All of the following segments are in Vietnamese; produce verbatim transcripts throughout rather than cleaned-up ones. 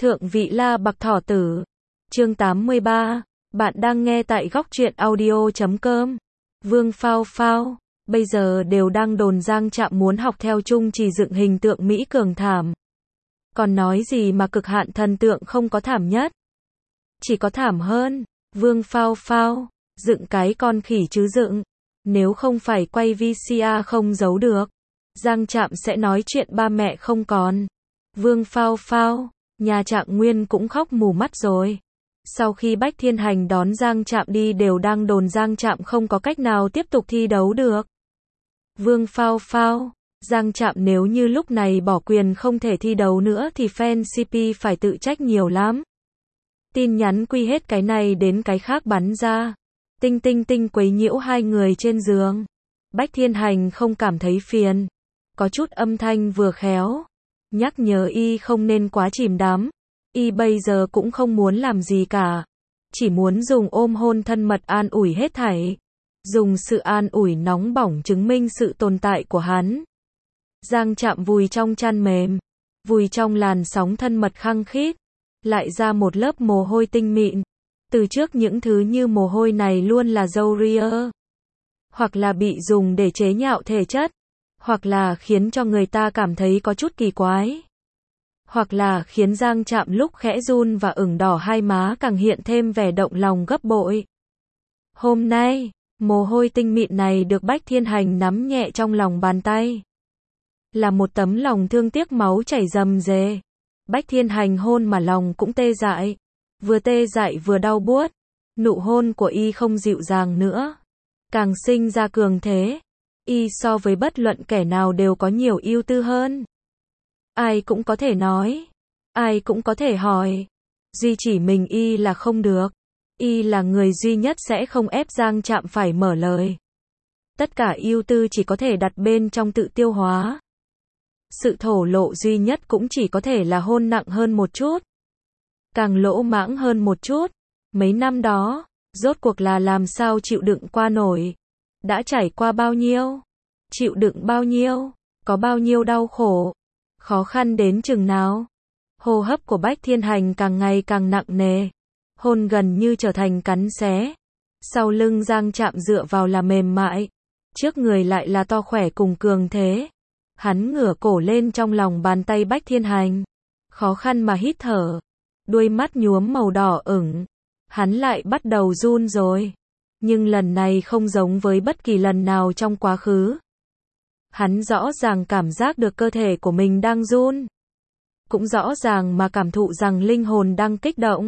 Thượng vị La Bạc Thỏ Tử. Chương tám mươi ba. Bạn đang nghe tại góc truyện audio chấm com. Vương Phao Phao. Bây giờ đều đang đồn Giang Trạm muốn học theo Trung Trì dựng hình tượng Mỹ cường thảm. Còn nói gì mà cực hạn thần tượng không có thảm nhất. Chỉ có thảm hơn. Vương Phao Phao. Dựng cái con khỉ chứ dựng. Nếu không phải quay vê xê a không giấu được. Giang Trạm sẽ nói chuyện ba mẹ không còn. Vương Phao Phao. Nhà Trạng Nguyên cũng khóc mù mắt rồi. Sau khi Bách Thiên Hành đón Giang Trạm đi đều đang đồn Giang Trạm không có cách nào tiếp tục thi đấu được. Vương Phao Phao. Giang Trạm nếu như lúc này bỏ quyền không thể thi đấu nữa thì fan xê pê phải tự trách nhiều lắm. Tin nhắn quy hết cái này đến cái khác bắn ra. Tinh tinh tinh quấy nhiễu hai người trên giường. Bách Thiên Hành không cảm thấy phiền. Có chút âm thanh vừa khéo. Nhắc nhở y không nên quá chìm đắm. Y bây giờ cũng không muốn làm gì cả. Chỉ muốn dùng ôm hôn thân mật an ủi hết thảy. Dùng sự an ủi nóng bỏng chứng minh sự tồn tại của hắn. Giang Trạm vùi trong chăn mềm. Vùi trong làn sóng thân mật khăng khít. Lại ra một lớp mồ hôi tinh mịn. Từ trước những thứ như mồ hôi này luôn là râu ria. Hoặc là bị dùng để chế nhạo thể chất. Hoặc là khiến cho người ta cảm thấy có chút kỳ quái. Hoặc là khiến Giang Trạm lúc khẽ run và ửng đỏ hai má càng hiện thêm vẻ động lòng gấp bội. Hôm nay, mồ hôi tinh mịn này được Bách Thiên Hành nắm nhẹ trong lòng bàn tay. Là một tấm lòng thương tiếc máu chảy rầm rề. Bách Thiên Hành hôn mà lòng cũng tê dại. Vừa tê dại vừa đau buốt. Nụ hôn của y không dịu dàng nữa. Càng sinh ra cường thế. Y so với bất luận kẻ nào đều có nhiều ưu tư hơn. Ai cũng có thể nói. Ai cũng có thể hỏi. Duy chỉ mình y là không được. Y là người duy nhất sẽ không ép Giang Trạm phải mở lời. Tất cả ưu tư chỉ có thể đặt bên trong tự tiêu hóa. Sự thổ lộ duy nhất cũng chỉ có thể là hôn nặng hơn một chút. Càng lỗ mãng hơn một chút. Mấy năm đó, rốt cuộc là làm sao chịu đựng qua nổi. Đã trải qua bao nhiêu? Chịu đựng bao nhiêu? Có bao nhiêu đau khổ? Khó khăn đến chừng nào? Hô hấp của Bách Thiên Hành càng ngày càng nặng nề. Hôn gần như trở thành cắn xé. Sau lưng Giang Trạm dựa vào là mềm mại. Trước người lại là to khỏe cùng cường thế. Hắn ngửa cổ lên trong lòng bàn tay Bách Thiên Hành. Khó khăn mà hít thở. Đuôi mắt nhuốm màu đỏ ửng. Hắn lại bắt đầu run rồi. Nhưng lần này không giống với bất kỳ lần nào trong quá khứ. Hắn rõ ràng cảm giác được cơ thể của mình đang run. Cũng rõ ràng mà cảm thụ rằng linh hồn đang kích động.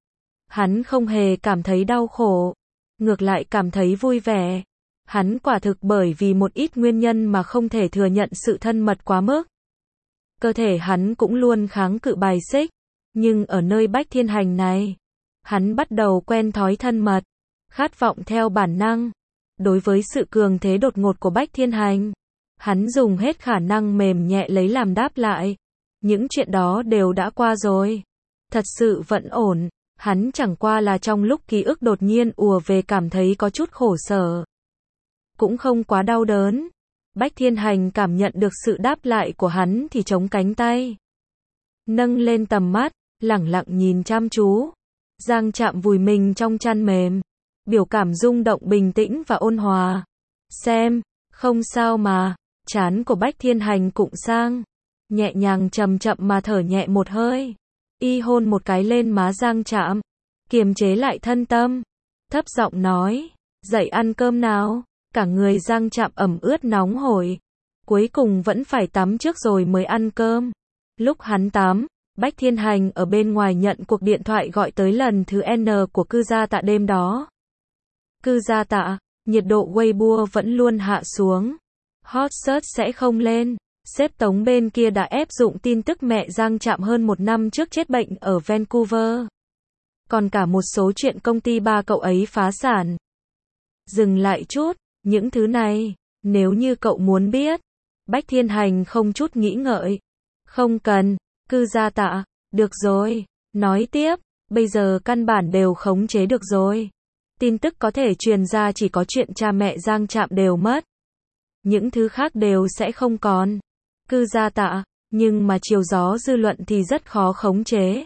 Hắn không hề cảm thấy đau khổ. Ngược lại cảm thấy vui vẻ. Hắn quả thực bởi vì một ít nguyên nhân mà không thể thừa nhận sự thân mật quá mức. Cơ thể hắn cũng luôn kháng cự bài xích. Nhưng ở nơi Bách Thiên Hành này, hắn bắt đầu quen thói thân mật. Khát vọng theo bản năng. Đối với sự cường thế đột ngột của Bách Thiên Hành, hắn dùng hết khả năng mềm nhẹ lấy làm đáp lại. Những chuyện đó đều đã qua rồi. Thật sự vẫn ổn. Hắn chẳng qua là trong lúc ký ức đột nhiên ùa về cảm thấy có chút khổ sở. Cũng không quá đau đớn. Bách Thiên Hành cảm nhận được sự đáp lại của hắn thì chống cánh tay. Nâng lên tầm mắt, lẳng lặng nhìn chăm chú. Giang Trạm vùi mình trong chăn mềm. Biểu cảm rung động bình tĩnh và ôn hòa. Xem, không sao mà. Trán của Bách Thiên Hành cụng sang. Nhẹ nhàng chậm chậm mà thở nhẹ một hơi. Y hôn một cái lên má Giang Trạm. Kiềm chế lại thân tâm. Thấp giọng nói. Dậy ăn cơm nào. Cả người Giang Trạm ẩm ướt nóng hổi. Cuối cùng vẫn phải tắm trước rồi mới ăn cơm. Lúc hắn tắm, Bách Thiên Hành ở bên ngoài nhận cuộc điện thoại gọi tới lần thứ N của cư gia Tạ đêm đó. Cư gia Tạ, nhiệt độ Weibo vẫn luôn hạ xuống. Hot search sẽ không lên. Sếp Tống bên kia đã ép dụng tin tức mẹ Giang Trạm hơn một năm trước chết bệnh ở Vancouver. Còn cả một số chuyện công ty ba cậu ấy phá sản. Dừng lại chút, những thứ này, nếu như cậu muốn biết. Bách Thiên Hành không chút nghĩ ngợi. Không cần, cư gia Tạ, được rồi, nói tiếp, bây giờ căn bản đều khống chế được rồi. Tin tức có thể truyền ra chỉ có chuyện cha mẹ Giang Trạm đều mất. Những thứ khác đều sẽ không còn. Cư gia Tạ, nhưng mà chiều gió dư luận thì rất khó khống chế.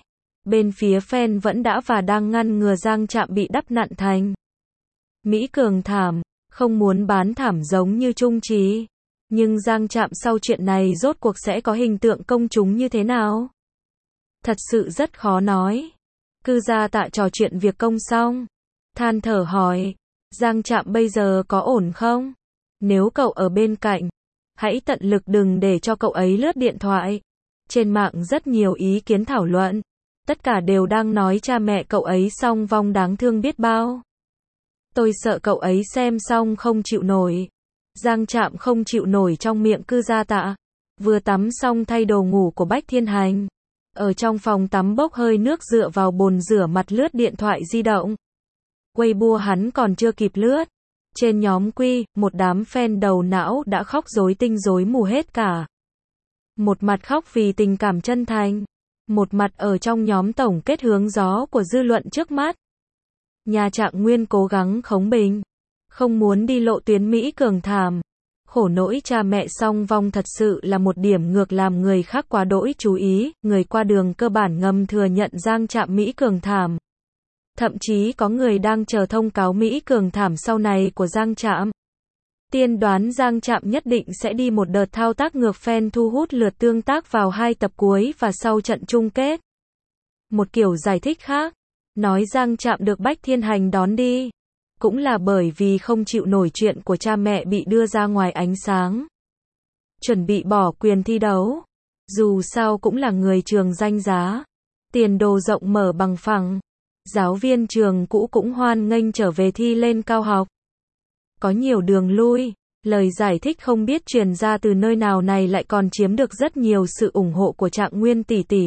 Bên phía fan vẫn đã và đang ngăn ngừa Giang Trạm bị đắp nặn thành Mỹ Cường thảm, không muốn bán thảm giống như Trung Trí. Nhưng Giang Trạm sau chuyện này rốt cuộc sẽ có hình tượng công chúng như thế nào? Thật sự rất khó nói. Cư Gia Tạ trò chuyện việc công xong, than thở hỏi, Giang Trạm bây giờ có ổn không? Nếu cậu ở bên cạnh, hãy tận lực đừng để cho cậu ấy lướt điện thoại. Trên mạng rất nhiều ý kiến thảo luận, tất cả đều đang nói cha mẹ cậu ấy song vong đáng thương biết bao. Tôi sợ cậu ấy xem xong không chịu nổi. Giang Trạm không chịu nổi trong miệng Cư Gia Tạ. Vừa tắm xong thay đồ ngủ của Bách Thiên Hành. Ở trong phòng tắm bốc hơi nước dựa vào bồn rửa mặt lướt điện thoại di động. Weibo hắn còn chưa kịp lướt. Trên nhóm Quy, một đám fan đầu não đã khóc rối tinh rối mù hết cả. Một mặt khóc vì tình cảm chân thành. Một mặt ở trong nhóm tổng kết hướng gió của dư luận trước mắt. Nhà Trạng Nguyên cố gắng khống bình. Không muốn đi lộ tuyến Mỹ Cường thảm. Khổ nỗi cha mẹ song vong thật sự là một điểm ngược làm người khác quá đỗi chú ý. Người qua đường cơ bản ngầm thừa nhận Giang Trạm Mỹ Cường thảm. Thậm chí có người đang chờ thông cáo Mỹ Cường thảm sau này của Giang Trạm. Tiên đoán Giang Trạm nhất định sẽ đi một đợt thao tác ngược fan thu hút lượt tương tác vào hai tập cuối và sau trận chung kết. Một kiểu giải thích khác, nói Giang Trạm được Bách Thiên Hành đón đi, cũng là bởi vì không chịu nổi chuyện của cha mẹ bị đưa ra ngoài ánh sáng. Chuẩn bị bỏ quyền thi đấu. Dù sao cũng là người trường danh giá. Tiền đồ rộng mở bằng phẳng. Giáo viên trường cũ cũng hoan nghênh trở về thi lên cao học. Có nhiều đường lui, lời giải thích không biết truyền ra từ nơi nào này lại còn chiếm được rất nhiều sự ủng hộ của Trạng Nguyên tỷ tỷ.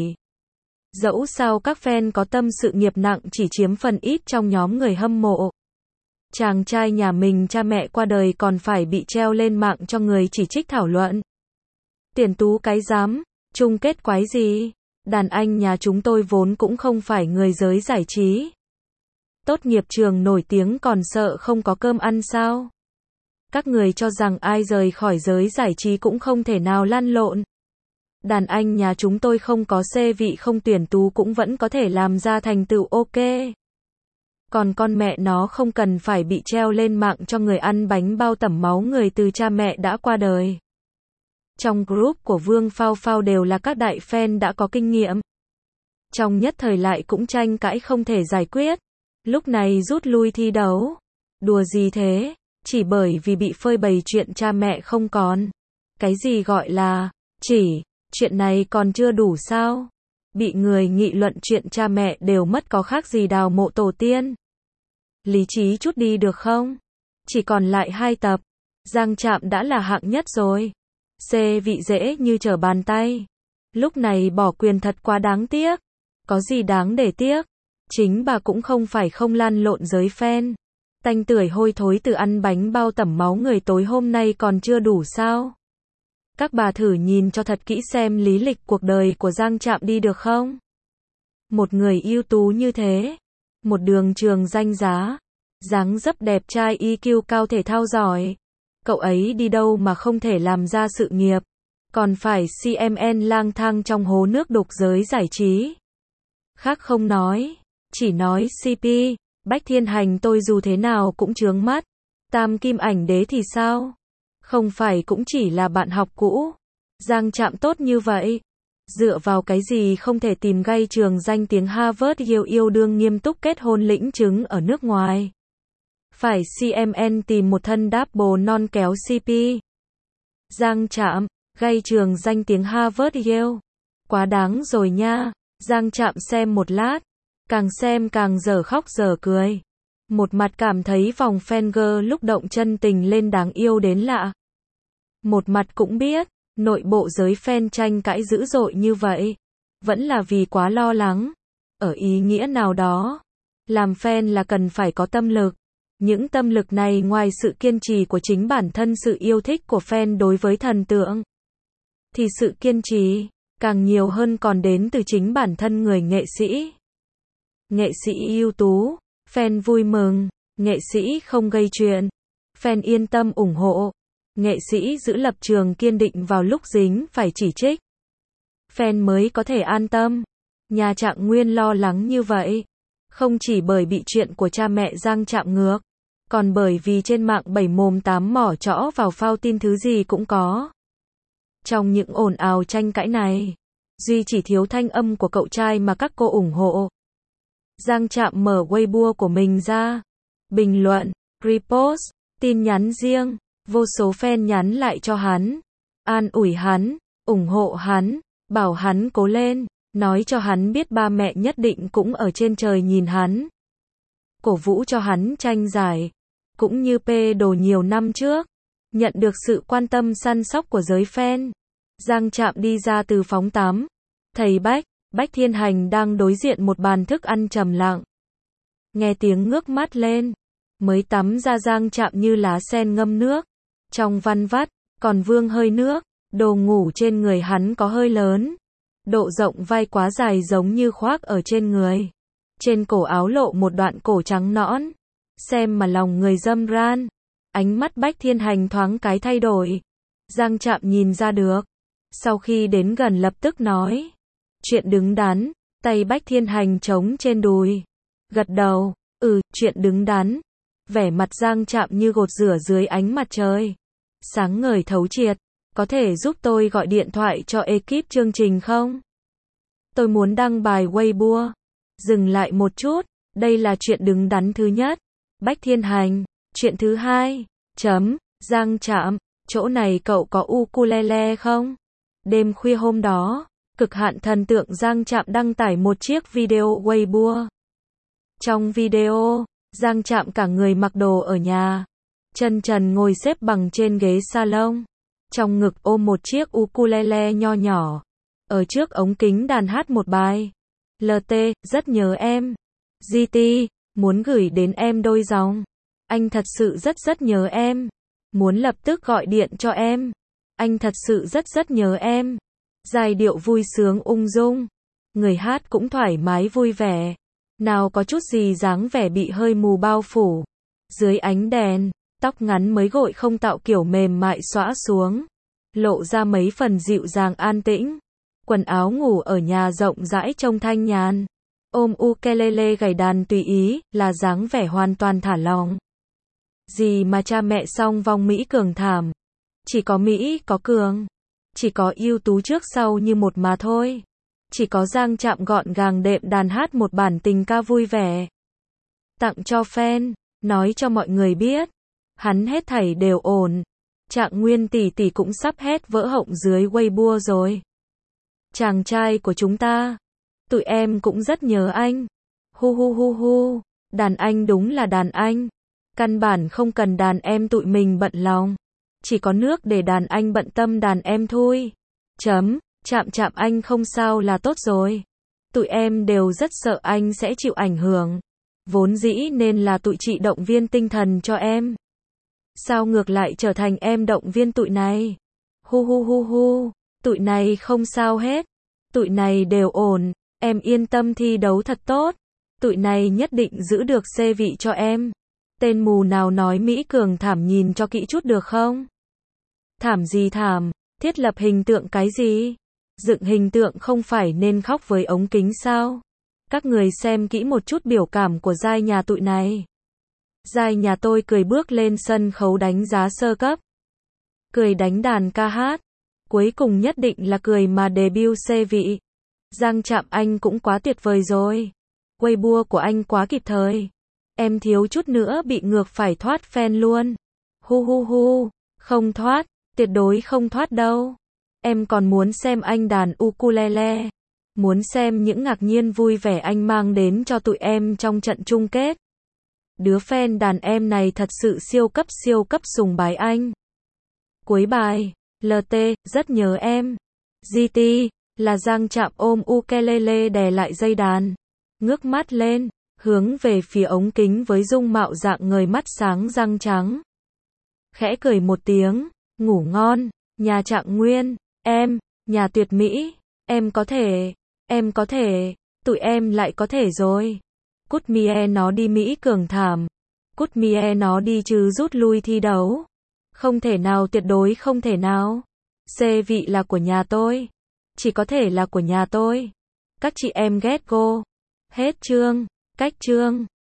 Dẫu sao các fan có tâm sự nghiệp nặng chỉ chiếm phần ít trong nhóm người hâm mộ. Chàng trai nhà mình cha mẹ qua đời còn phải bị treo lên mạng cho người chỉ trích thảo luận. Tiền Tú cái dám, chung kết quái gì? Đàn anh nhà chúng tôi vốn cũng không phải người giới giải trí. Tốt nghiệp trường nổi tiếng còn sợ không có cơm ăn sao? Các người cho rằng ai rời khỏi giới giải trí cũng không thể nào lăn lộn. Đàn anh nhà chúng tôi không có xê vị không tuyển tú cũng vẫn có thể làm ra thành tựu ok. Còn con mẹ nó không cần phải bị treo lên mạng cho người ăn bánh bao tẩm máu người từ cha mẹ đã qua đời. Trong group của Vương Phao Phao đều là các đại fan đã có kinh nghiệm. Trong nhất thời lại cũng tranh cãi không thể giải quyết. Lúc này rút lui thi đấu. Đùa gì thế? Chỉ bởi vì bị phơi bày chuyện cha mẹ không còn. Cái gì gọi là chỉ, chuyện này còn chưa đủ sao? Bị người nghị luận chuyện cha mẹ đều mất có khác gì đào mộ tổ tiên. Lý trí chút đi được không? Chỉ còn lại hai tập. Giang Trạm đã là hạng nhất rồi. C vị dễ như trở bàn tay. Lúc này bỏ quyền thật quá đáng tiếc. Có gì đáng để tiếc? Chính bà cũng không phải không lăn lộn giới fan. Tanh tưởi hôi thối từ ăn bánh bao tẩm máu người tối hôm nay còn chưa đủ sao? Các bà thử nhìn cho thật kỹ xem lý lịch cuộc đời của Giang Trạm đi được không? Một người ưu tú như thế. Một đường trường danh giá. Dáng dấp đẹp trai i kiu cao thể thao giỏi. Cậu ấy đi đâu mà không thể làm ra sự nghiệp. Còn phải xê em en lang thang trong hố nước đục giới giải trí. Khác không nói. Chỉ nói xê pê. Bách Thiên Hành tôi dù thế nào cũng chướng mắt. Tam Kim Ảnh Đế thì sao? Không phải cũng chỉ là bạn học cũ. Giang Trạm tốt như vậy. Dựa vào cái gì không thể tìm gây trường danh tiếng Harvard yêu yêu đương nghiêm túc kết hôn lĩnh chứng ở nước ngoài. Phải xê em en tìm một thân double non kéo xê pê. Giang Trạm, gây trường danh tiếng Harvard yêu. Quá đáng rồi nha. Giang Trạm xem một lát. Càng xem càng dở khóc dở cười. Một mặt cảm thấy vòng fangirl lúc động chân tình lên đáng yêu đến lạ. Một mặt cũng biết, nội bộ giới fan tranh cãi dữ dội như vậy. Vẫn là vì quá lo lắng. Ở ý nghĩa nào đó. Làm fan là cần phải có tâm lực. Những tâm lực này ngoài sự kiên trì của chính bản thân sự yêu thích của fan đối với thần tượng. Thì sự kiên trì, càng nhiều hơn còn đến từ chính bản thân người nghệ sĩ. Nghệ sĩ ưu tú, fan vui mừng, nghệ sĩ không gây chuyện, fan yên tâm ủng hộ, nghệ sĩ giữ lập trường kiên định vào lúc dính phải chỉ trích. Fan mới có thể an tâm. Nhà Trạng Nguyên lo lắng như vậy, không chỉ bởi bị chuyện của cha mẹ Giang Trạm ngược, còn bởi vì trên mạng bảy mồm tám mỏ trõ vào phao tin thứ gì cũng có. Trong những ồn ào tranh cãi này, duy chỉ thiếu thanh âm của cậu trai mà các cô ủng hộ. Giang Trạm mở Weibo của mình ra, bình luận, repost, tin nhắn riêng, vô số fan nhắn lại cho hắn, an ủi hắn, ủng hộ hắn, bảo hắn cố lên, nói cho hắn biết ba mẹ nhất định cũng ở trên trời nhìn hắn. Cổ vũ cho hắn tranh giải, cũng như pê đồ nhiều năm trước, nhận được sự quan tâm săn sóc của giới fan. Giang Trạm đi ra từ phòng tắm, thầy Bách, Bách Thiên Hành đang đối diện một bàn thức ăn trầm lặng. Nghe tiếng ngước mắt lên, mới tắm ra Giang Trạm như lá sen ngâm nước, trong văn vắt, còn vương hơi nước, đồ ngủ trên người hắn có hơi lớn. Độ rộng vai quá dài giống như khoác ở trên người. Trên cổ áo lộ một đoạn cổ trắng nõn. Xem mà lòng người râm ran. Ánh mắt Bách Thiên Hành thoáng cái thay đổi. Giang Trạm nhìn ra được. Sau khi đến gần lập tức nói. Chuyện đứng đắn. Tay Bách Thiên Hành trống trên đùi. Gật đầu. Ừ, chuyện đứng đắn. Vẻ mặt Giang Trạm như gột rửa dưới ánh mặt trời. Sáng ngời thấu triệt. Có thể giúp tôi gọi điện thoại cho ekip chương trình không? Tôi muốn đăng bài Weibo. Dừng lại một chút, đây là chuyện đứng đắn thứ nhất. Bách Thiên Hành, chuyện thứ hai. Chấm, Giang Trạm, chỗ này cậu có ukulele không? Đêm khuya hôm đó, cực hạn thần tượng Giang Trạm đăng tải một chiếc video Weibo. Trong video, Giang Trạm cả người mặc đồ ở nhà, chân trần ngồi xếp bằng trên ghế salon. Trong ngực ôm một chiếc ukulele nho nhỏ. Ở trước ống kính đàn hát một bài. lờ tê, rất nhớ em. giê tê, muốn gửi đến em đôi dòng. Anh thật sự rất rất nhớ em. Muốn lập tức gọi điện cho em. Anh thật sự rất rất nhớ em. Giai điệu vui sướng ung dung. Người hát cũng thoải mái vui vẻ. Nào có chút gì dáng vẻ bị hơi mù bao phủ. Dưới ánh đèn, tóc ngắn mới gội không tạo kiểu mềm mại xõa xuống. Lộ ra mấy phần dịu dàng an tĩnh. Quần áo ngủ ở nhà rộng rãi trông thanh nhàn. Ôm ukulele gảy đàn tùy ý, là dáng vẻ hoàn toàn thả lỏng. Gì mà cha mẹ song vong Mỹ cường thảm. Chỉ có Mỹ có cường. Chỉ có ưu tú trước sau như một mà thôi. Chỉ có Giang Trạm gọn gàng đệm đàn hát một bản tình ca vui vẻ. Tặng cho fan, nói cho mọi người biết. Hắn hết thảy đều ổn. Trạng Nguyên tỷ tỷ cũng sắp hét vỡ họng dưới Weibo rồi. Chàng trai của chúng ta. Tụi em cũng rất nhớ anh. Hu hu hu hu. Đàn anh đúng là đàn anh. Căn bản không cần đàn em tụi mình bận lòng. Chỉ có nước để đàn anh bận tâm đàn em thôi. Chấm. Chạm chạm anh không sao là tốt rồi. Tụi em đều rất sợ anh sẽ chịu ảnh hưởng. Vốn dĩ nên là tụi chị động viên tinh thần cho em. Sao ngược lại trở thành em động viên tụi này? Hu hu hu hu. Tụi này không sao hết. Tụi này đều ổn. Em yên tâm thi đấu thật tốt. Tụi này nhất định giữ được xê vị cho em. Tên mù nào nói Mỹ cường thảm nhìn cho kỹ chút được không? Thảm gì thảm? Thiết lập hình tượng cái gì? Dựng hình tượng không phải nên khóc với ống kính sao? Các người xem kỹ một chút biểu cảm của giai nhà tụi này. Giai nhà tôi cười bước lên sân khấu đánh giá sơ cấp. Cười đánh đàn ca hát. Cuối cùng nhất định là cười mà debut xê vị. Giang Trạm anh cũng quá tuyệt vời rồi. Weibo của anh quá kịp thời. Em thiếu chút nữa bị ngược phải thoát fan luôn. Hu hu hu. Không thoát. Tuyệt đối không thoát đâu. Em còn muốn xem anh đàn ukulele. Muốn xem những ngạc nhiên vui vẻ anh mang đến cho tụi em trong trận chung kết. Đứa fan đàn em này thật sự siêu cấp siêu cấp sùng bái anh. Cuối bài, lờ tê, rất nhớ em. giê tê, là Giang Trạm ôm ukulele đè lại dây đàn. Ngước mắt lên, hướng về phía ống kính với dung mạo dạng người mắt sáng răng trắng. Khẽ cười một tiếng, ngủ ngon, nhà Trạng Nguyên, em, nhà tuyệt mỹ, em có thể, em có thể, tụi em lại có thể rồi. Cút mie nó đi Mỹ cường thảm. Cút mie nó đi chứ rút lui thi đấu. Không thể nào, tuyệt đối không thể nào. Xê vị là của nhà tôi. Chỉ có thể là của nhà tôi. các chị em ghét cô. Hết chương. Cách chương.